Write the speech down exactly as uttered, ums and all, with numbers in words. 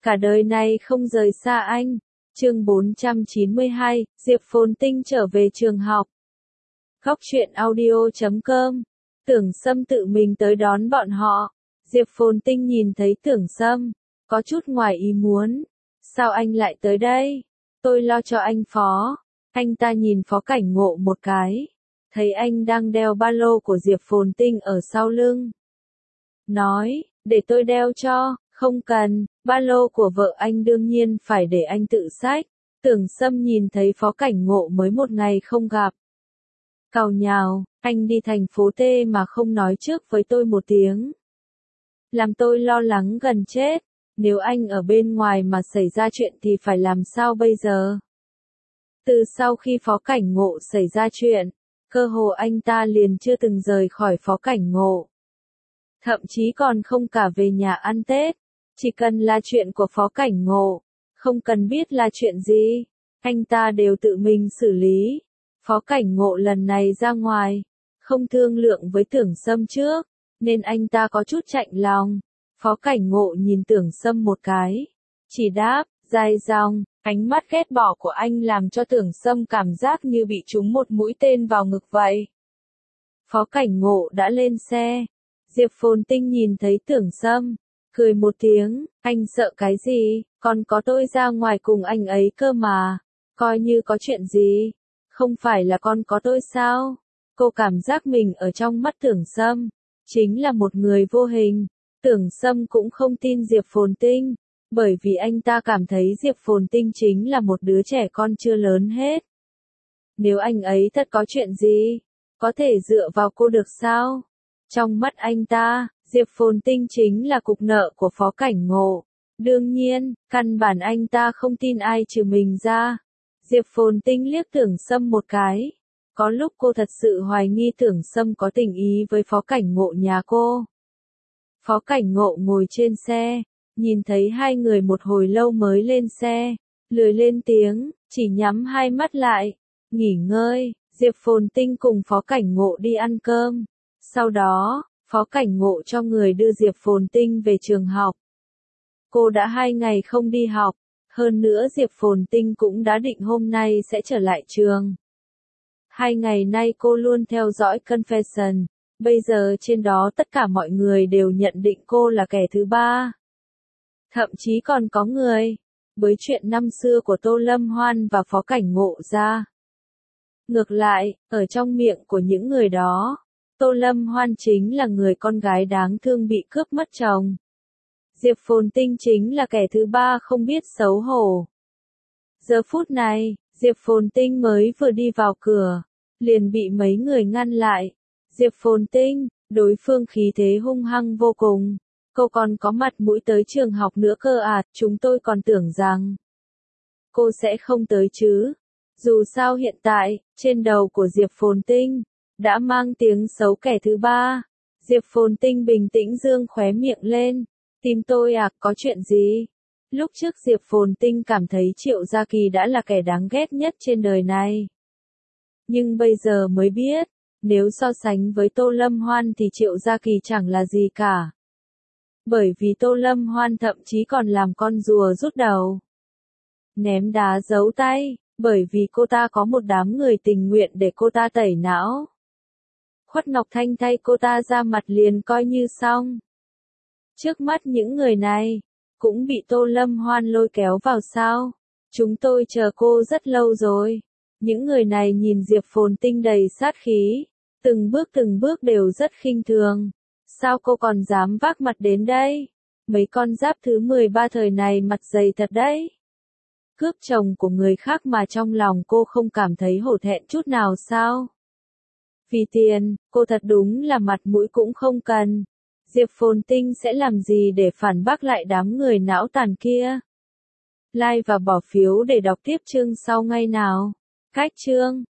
cả đời này không rời xa anh. Chương bốn trăm chín mươi hai, Diệp Phồn Tinh trở về trường học. Góc truyện audio chấm com. Tưởng Sâm tự mình tới đón bọn họ. Diệp Phồn Tinh nhìn thấy Tưởng Sâm, có chút ngoài ý muốn. Sao anh lại tới đây? Tôi lo cho anh Phó. Anh ta nhìn Phó Cảnh Ngộ một cái. Thấy anh đang đeo ba lô của Diệp Phồn Tinh ở sau lưng. Nói, để tôi đeo cho. Không cần, ba lô của vợ anh đương nhiên phải để anh tự xách. Tưởng Sâm nhìn thấy Phó Cảnh Ngộ mới một ngày không gặp. Càu nhào, anh đi thành phố T mà không nói trước với tôi một tiếng. Làm tôi lo lắng gần chết, nếu anh ở bên ngoài mà xảy ra chuyện thì phải làm sao bây giờ? Từ sau khi Phó Cảnh Ngộ xảy ra chuyện, cơ hồ anh ta liền chưa từng rời khỏi Phó Cảnh Ngộ. Thậm chí còn không cả về nhà ăn Tết. Chỉ cần là chuyện của Phó Cảnh Ngộ, không cần biết là chuyện gì, anh ta đều tự mình xử lý. Phó Cảnh Ngộ lần này ra ngoài, không thương lượng với Tưởng Sâm trước, nên anh ta có chút chạnh lòng. Phó Cảnh Ngộ nhìn Tưởng Sâm một cái, chỉ đáp, dài dòng, ánh mắt ghét bỏ của anh làm cho Tưởng Sâm cảm giác như bị trúng một mũi tên vào ngực vậy. Phó Cảnh Ngộ đã lên xe, Diệp Phồn Tinh nhìn thấy Tưởng Sâm, cười một tiếng, anh sợ cái gì, còn có tôi ra ngoài cùng anh ấy cơ mà, coi như có chuyện gì, không phải là con có tôi sao? Cô cảm giác mình ở trong mắt Tưởng Sâm, chính là một người vô hình. Tưởng Sâm cũng không tin Diệp Phồn Tinh, bởi vì anh ta cảm thấy Diệp Phồn Tinh chính là một đứa trẻ con chưa lớn hết. Nếu anh ấy thật có chuyện gì, có thể dựa vào cô được sao? Trong mắt anh ta, Diệp Phồn Tinh chính là cục nợ của Phó Cảnh Ngộ. Đương nhiên, căn bản anh ta không tin ai trừ mình ra. Diệp Phồn Tinh liếc Tưởng Sâm một cái. Có lúc cô thật sự hoài nghi Tưởng Sâm có tình ý với Phó Cảnh Ngộ nhà cô. Phó Cảnh Ngộ ngồi trên xe, nhìn thấy hai người một hồi lâu mới lên xe, lười lên tiếng, chỉ nhắm hai mắt lại, nghỉ ngơi. Diệp Phồn Tinh cùng Phó Cảnh Ngộ đi ăn cơm. Sau đó, Phó Cảnh Ngộ cho người đưa Diệp Phồn Tinh về trường học. Cô đã hai ngày không đi học, hơn nữa Diệp Phồn Tinh cũng đã định hôm nay sẽ trở lại trường. Hai ngày nay cô luôn theo dõi Confession, bây giờ trên đó tất cả mọi người đều nhận định cô là kẻ thứ ba. Thậm chí còn có người, với chuyện năm xưa của Tô Lâm Hoan và Phó Cảnh Ngộ ra. Ngược lại, ở trong miệng của những người đó, Tô Lâm Hoan chính là người con gái đáng thương bị cướp mất chồng. Diệp Phồn Tinh chính là kẻ thứ ba không biết xấu hổ. Giờ phút này, Diệp Phồn Tinh mới vừa đi vào cửa, liền bị mấy người ngăn lại. Diệp Phồn Tinh, đối phương khí thế hung hăng vô cùng. Cô còn có mặt mũi tới trường học nữa cơ à, chúng tôi còn tưởng rằng cô sẽ không tới chứ. Dù sao hiện tại, trên đầu của Diệp Phồn Tinh đã mang tiếng xấu kẻ thứ ba. Diệp Phồn Tinh bình tĩnh dương khóe miệng lên. Tìm tôi à, có chuyện gì? Lúc trước Diệp Phồn Tinh cảm thấy Triệu Gia Kỳ đã là kẻ đáng ghét nhất trên đời này. Nhưng bây giờ mới biết, nếu so sánh với Tô Lâm Hoan thì Triệu Gia Kỳ chẳng là gì cả. Bởi vì Tô Lâm Hoan thậm chí còn làm con rùa rút đầu. Ném đá giấu tay, bởi vì cô ta có một đám người tình nguyện để cô ta tẩy não. Khuất Ngọc Thanh thay cô ta ra mặt liền coi như xong. Trước mắt những người này, cũng bị Tô Lâm Hoan lôi kéo vào sao. Chúng tôi chờ cô rất lâu rồi. Những người này nhìn Diệp Phồn Tinh đầy sát khí, từng bước từng bước đều rất khinh thường. Sao cô còn dám vác mặt đến đây? Mấy con giáp thứ mười ba thời này mặt dày thật đấy. Cướp chồng của người khác mà trong lòng cô không cảm thấy hổ thẹn chút nào sao? Vì tiền, cô thật đúng là mặt mũi cũng không cần. Diệp Phồn Tinh sẽ làm gì để phản bác lại đám người não tàn kia? Like và bỏ phiếu để đọc tiếp chương sau ngay nào. Cách chương